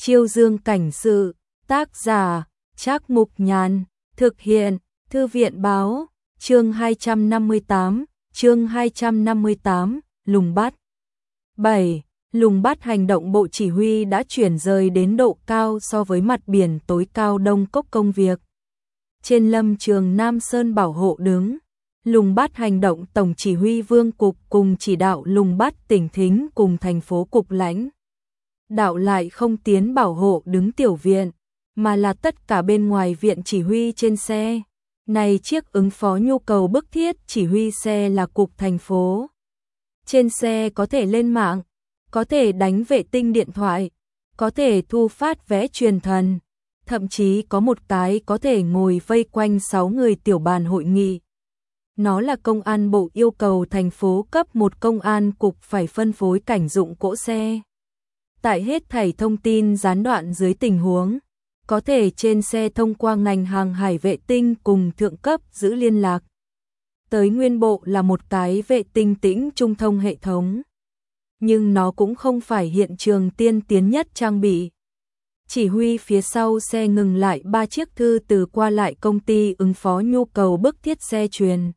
Chiêu dương cảnh sự, tác giả, Trác Mục Nhàn, thực hiện, Thư viện báo, chương 258, lùng bắt. 7. Lùng bắt hành động bộ chỉ huy đã chuyển rời đến độ cao so với mặt biển tối cao Đông Cốc công việc. Trên lâm trường Nam Sơn bảo hộ đứng, lùng bắt hành động tổng chỉ huy Vương Cục cùng chỉ đạo lùng bắt tỉnh Thính cùng thành phố Cục lãnh. Đạo lại không tiến bảo hộ đứng tiểu viện, mà là tất cả bên ngoài viện chỉ huy trên xe. Này chiếc ứng phó nhu cầu bức thiết chỉ huy xe là Cục thành phố. Trên xe có thể lên mạng, có thể đánh vệ tinh điện thoại, có thể thu phát vé truyền thần, thậm chí có một cái có thể ngồi vây quanh 6 người tiểu bàn hội nghị. Nó là công an bộ yêu cầu thành phố cấp một công an cục phải phân phối cảnh dụng cỗ xe. Tại hết thảy thông tin gián đoạn dưới tình huống, có thể trên xe thông qua ngành hàng hải vệ tinh cùng thượng cấp giữ liên lạc. Tới nguyên bộ là một cái vệ tinh tĩnh trung thông hệ thống. Nhưng nó cũng không phải hiện trường tiên tiến nhất trang bị. Chỉ huy phía sau xe ngừng lại 3 chiếc thư từ qua lại công ty ứng phó nhu cầu bức thiết xe truyền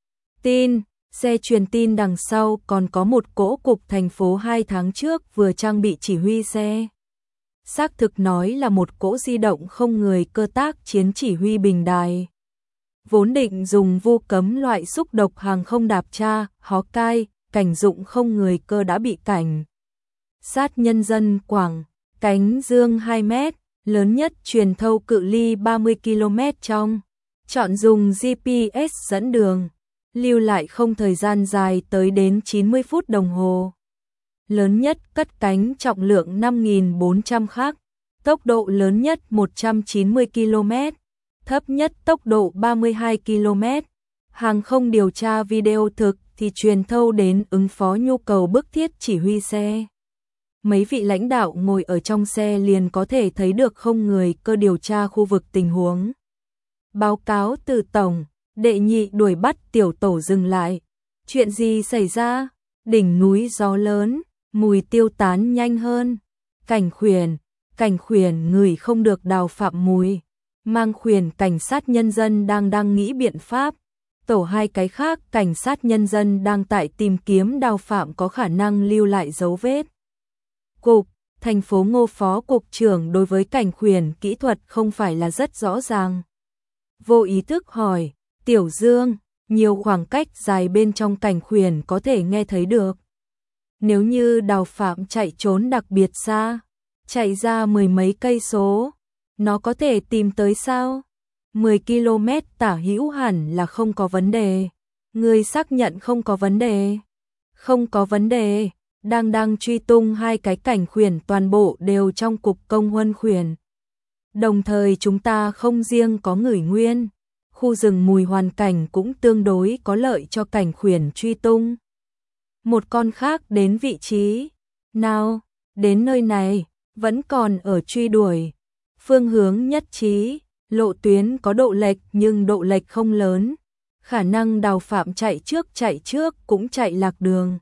tin. Xe truyền tin đằng sau còn có một cỗ Cục thành phố 2 tháng trước vừa trang bị chỉ huy xe. Xác thực nói là một cỗ di động không người cơ tác chiến chỉ huy bình đài. Vốn định dùng vu cấm loại xúc độc hàng không đạp tra, hó cai, cảnh dụng không người cơ đã bị cảnh sát nhân dân quảng cánh dương 2 mét, lớn nhất truyền thâu cự ly 30 km trong. Chọn dùng GPS dẫn đường, lưu lại không thời gian dài tới đến 90 phút đồng hồ. Lớn nhất cất cánh trọng lượng 5.400 khắc, tốc độ lớn nhất 190 km, thấp nhất tốc độ 32 km. Hàng không điều tra video thực thì truyền thâu đến ứng phó nhu cầu bức thiết chỉ huy xe. Mấy vị lãnh đạo ngồi ở trong xe liền có thể thấy được không người cơ điều tra khu vực tình huống. Báo cáo từ tổng, đệ nhị đuổi bắt tiểu tổ dừng lại. Chuyện gì xảy ra? Đỉnh núi gió lớn, mùi tiêu tán nhanh hơn. Cảnh khuyển ngửi không được Đào Phạm mùi. Mang khuyển cảnh sát nhân dân đang nghĩ biện pháp. Tổ 2 cái khác cảnh sát nhân dân đang tại tìm kiếm Đào Phạm có khả năng lưu lại dấu vết. Cục, thành phố Ngô phó cục trưởng đối với cảnh khuyển kỹ thuật không phải là rất rõ ràng. Vô ý thức hỏi, Tiểu Dương, nhiều khoảng cách dài bên trong cảnh khuyển có thể nghe thấy được. Nếu như Đào Phạm chạy trốn đặc biệt xa, chạy ra 10 mấy cây số, nó có thể tìm tới sao? 10 km tả hữu hẳn là không có vấn đề. Người xác nhận không có vấn đề. Không có vấn đề, đang truy tung 2 cái cảnh khuyển toàn bộ đều trong cục công huân khuyển. Đồng thời chúng ta không riêng có ngửi nguyên, khu rừng mùi hoàn cảnh cũng tương đối có lợi cho cảnh khuyển truy tung. Một con khác đến vị trí nào, đến nơi này, vẫn còn ở truy đuổi. Phương hướng nhất trí, lộ tuyến có độ lệch nhưng độ lệch không lớn. Khả năng Đào Phạm chạy trước cũng chạy lạc đường.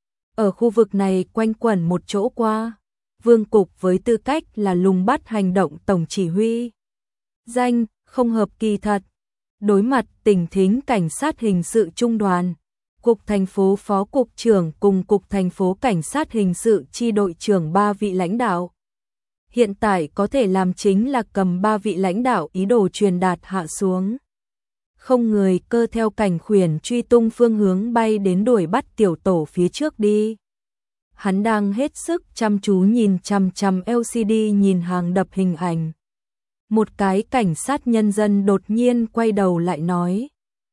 Ở khu vực này quanh quẩn một chỗ qua. Vương Cục với tư cách là lùng bắt hành động tổng chỉ huy. Danh, không hợp kỳ thật. Đối mặt tỉnh Thính cảnh sát hình sự trung đoàn. Cục thành phố phó cục trưởng cùng Cục thành phố cảnh sát hình sự chi đội trưởng 3 vị lãnh đạo. Hiện tại có thể làm chính là cầm 3 vị lãnh đạo ý đồ truyền đạt hạ xuống. Không người cơ theo cảnh khuyển truy tung phương hướng bay đến đuổi bắt tiểu tổ phía trước đi. Hắn đang hết sức chăm chú nhìn chằm LCD nhìn hàng đập hình ảnh. Một cái cảnh sát nhân dân đột nhiên quay đầu lại nói.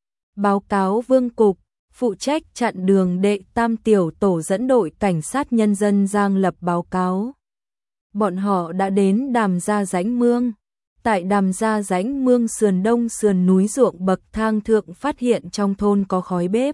Báo cáo Vương Cục, phụ trách chặn đường đệ tam tiểu tổ dẫn đội cảnh sát nhân dân Giang Lập báo cáo. Bọn họ đã đến Đàm Gia Rãnh Mương. Tại Đàm Gia Rãnh Mương sườn đông sườn núi ruộng bậc thang thượng phát hiện trong thôn có khói bếp.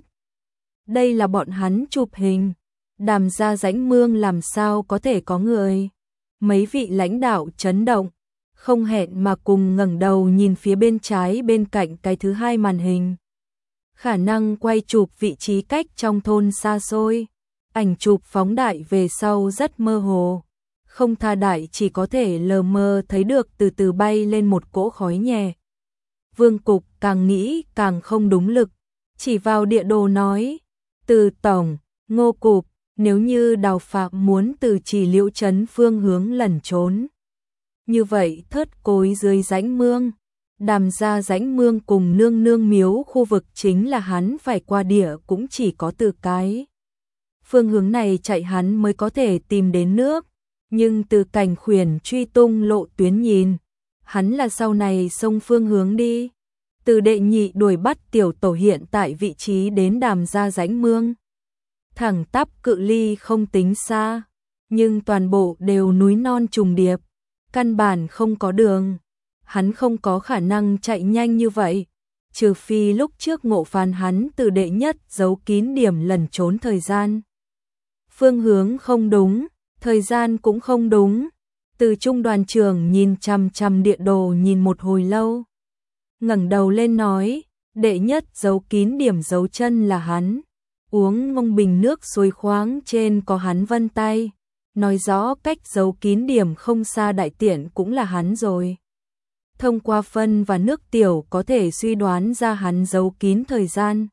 Đây là bọn hắn chụp hình. Đàm Gia Rãnh Mương làm sao có thể có người? Mấy vị lãnh đạo chấn động, không hẹn mà cùng ngẩng đầu nhìn phía bên trái bên cạnh cái thứ hai màn hình. Khả năng quay chụp vị trí cách trong thôn xa xôi. Ảnh chụp phóng đại về sau rất mơ hồ. không tha đại chỉ có thể lờ mờ thấy được từ từ bay lên một cỗ khói nhẹ. Vương Cục càng nghĩ càng không đúng lực, chỉ vào địa đồ nói, Từ tổng, Ngô Cục, nếu như Đào Phạm muốn từ Chỉ Liễu trấn phương hướng lẩn trốn. Như vậy Thất Cối dưới rãnh mương, Đàm Gia rãnh mương cùng Nương Nương miếu khu vực chính là hắn phải qua địa cũng chỉ có từ cái. Phương hướng này chạy hắn mới có thể tìm đến nước, nhưng từ Cảnh Khuyển truy tung lộ tuyến nhìn, hắn là sau này xông phương hướng đi. Từ đệ nhị đuổi bắt tiểu tổ hiện tại vị trí đến Đàm Gia rãnh mương. Thẳng tắp cự ly không tính xa, nhưng toàn bộ đều núi non trùng điệp, căn bản không có đường. Hắn không có khả năng chạy nhanh như vậy, trừ phi lúc trước Ngộ phán hắn từ đệ nhất giấu kín điểm lẩn trốn thời gian. Phương hướng không đúng, thời gian cũng không đúng. Từ Trung đoàn trưởng nhìn chằm chằm địa đồ nhìn một hồi lâu, ngẩng đầu lên nói, đệ nhất giấu kín điểm dấu chân là hắn. Uống ngông bình nước suối khoáng trên có hắn vân tay, nói rõ cách giấu kín điểm không xa đại tiện cũng là hắn rồi. Thông qua phân và nước tiểu có thể suy đoán ra hắn giấu kín thời gian.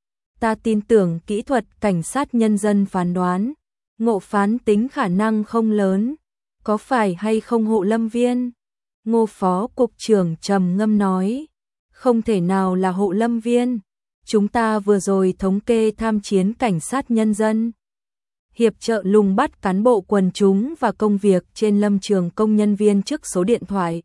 Ta tin tưởng kỹ thuật cảnh sát nhân dân phán đoán, Ngộ phán tính khả năng không lớn, có phải hay không Hộ Lâm Viên? Ngô phó cục trưởng trầm ngâm nói, không thể nào là Hộ Lâm Viên. Chúng ta vừa rồi thống kê tham chiến cảnh sát nhân dân, hiệp trợ lùng bắt cán bộ quần chúng và công việc trên lâm trường công nhân viên trước số điện thoại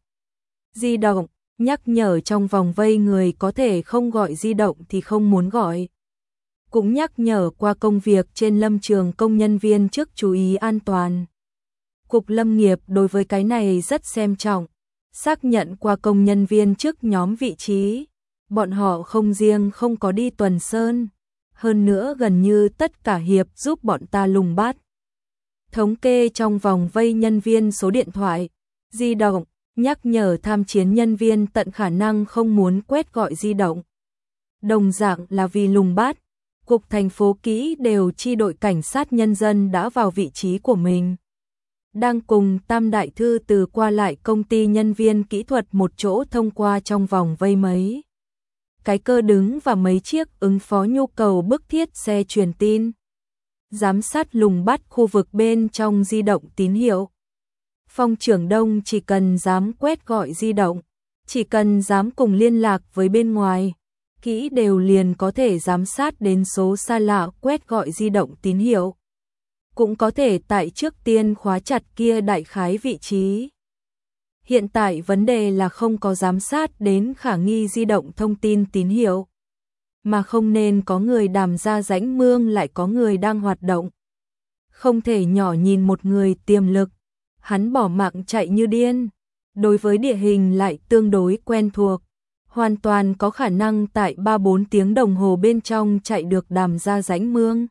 di động, nhắc nhở trong vòng vây người có thể không gọi di động thì không muốn gọi. Cũng nhắc nhở qua công việc trên lâm trường công nhân viên trước chú ý an toàn. Cục Lâm nghiệp đối với cái này rất xem trọng, xác nhận qua công nhân viên trước nhóm vị trí. Bọn họ không riêng không có đi tuần sơn, hơn nữa gần như tất cả hiệp giúp bọn ta lùng bắt. Thống kê trong vòng vây nhân viên số điện thoại, di động, nhắc nhở tham chiến nhân viên tận khả năng không muốn quét gọi di động. Đồng dạng là vì lùng bắt, cục thành phố kỹ đều chi đội cảnh sát nhân dân đã vào vị trí của mình. Đang cùng Tam Đại Thư từ qua lại công ty nhân viên kỹ thuật một chỗ thông qua trong vòng vây mấy cái cơ đứng và mấy chiếc ứng phó nhu cầu bức thiết xe truyền tin. Giám sát lùng bắt khu vực bên trong di động tín hiệu. Phong trưởng Đông chỉ cần dám quét gọi di động, chỉ cần dám cùng liên lạc với bên ngoài, kỹ đều liền có thể giám sát đến số xa lạ quét gọi di động tín hiệu. Cũng có thể tại trước tiên khóa chặt kia đại khái vị trí. Hiện tại vấn đề là không có giám sát đến khả nghi di động thông tin tín hiệu, mà không nên có người Đàm Gia rãnh mương lại có người đang hoạt động. Không thể nhỏ nhìn một người tiềm lực, hắn bỏ mạng chạy như điên, đối với địa hình lại tương đối quen thuộc, hoàn toàn có khả năng tại 3-4 tiếng đồng hồ bên trong chạy được Đàm Gia rãnh mương.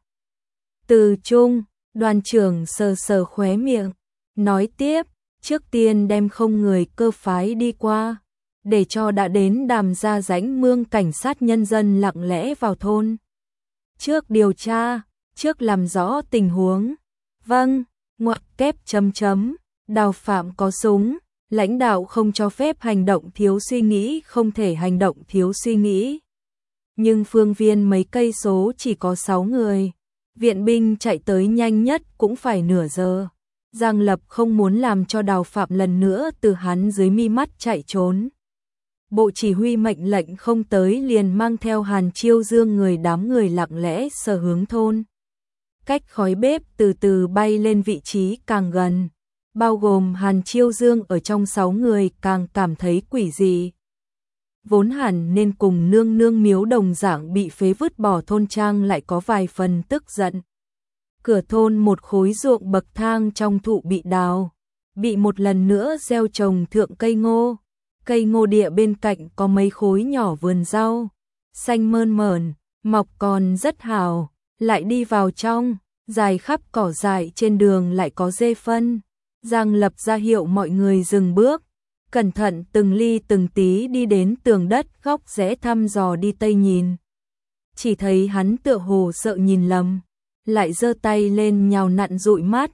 Từ Trung, đoàn trưởng sờ sờ khóe miệng, nói tiếp, trước tiên đem không người cơ phái đi qua, để cho đã đến Đàm Gia rãnh mương cảnh sát nhân dân lặng lẽ vào thôn. Trước điều tra, trước làm rõ tình huống. Vâng, ngoặc kép chấm chấm, Đào Phạm có súng, lãnh đạo không cho phép hành động thiếu suy nghĩ, không thể hành động thiếu suy nghĩ. Nhưng phương viên mấy cây số chỉ có 6 người, viện binh chạy tới nhanh nhất cũng phải nửa giờ. Giang Lập không muốn làm cho Đào Phạm lần nữa từ hắn dưới mi mắt chạy trốn. Bộ chỉ huy mệnh lệnh không tới liền mang theo Hàn Chiêu Dương đám người lặng lẽ sờ hướng thôn. Cách khói bếp từ từ bay lên vị trí càng gần, bao gồm Hàn Chiêu Dương ở trong 6 người càng cảm thấy quỷ dị. Vốn hẳn nên cùng Nương Nương miếu đồng dạng bị phế vứt bỏ thôn trang lại có vài phần tức giận. Cửa thôn một khối ruộng bậc thang trong thụ bị đào, bị một lần nữa gieo trồng thượng cây ngô. Cây ngô địa bên cạnh có mấy khối nhỏ vườn rau, xanh mơn mởn, mọc còn rất hào, lại đi vào trong, dài khắp cỏ dại trên đường lại có dê phân. Giang Lập ra hiệu mọi người dừng bước, cẩn thận từng ly từng tí đi đến tường đất góc rẽ thăm dò đi tây nhìn. Chỉ thấy hắn tựa hồ sợ nhìn lầm, lại giơ tay lên nhào nặn dụi mắt,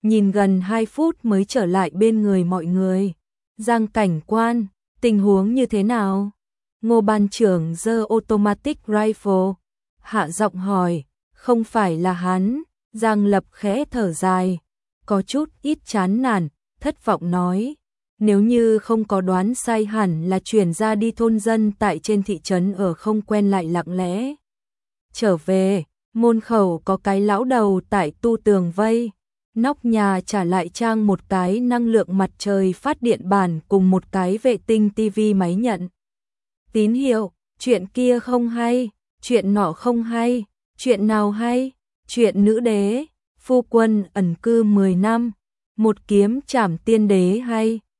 nhìn gần 2 phút mới trở lại bên người mọi người. Giang cảnh quan, tình huống như thế nào? Ngô ban trưởng giơ automatic rifle, hạ giọng hỏi. Không phải là hắn. Giang Lập khẽ thở dài, có chút ít chán nản, thất vọng nói. Nếu như không có đoán sai hẳn là chuyển ra đi thôn dân tại trên thị trấn ở không quen lại lặng lẽ. Trở về, môn khẩu có cái lão đầu tại tu tường vây. Nóc nhà trả lại Trang một cái năng lượng mặt trời phát điện bản cùng một cái vệ tinh tivi máy nhận tín hiệu. Chuyện kia không hay, chuyện nọ không hay, chuyện nào hay? Chuyện nữ đế, phu quân ẩn cư 10 năm, một kiếm trảm tiên đế hay?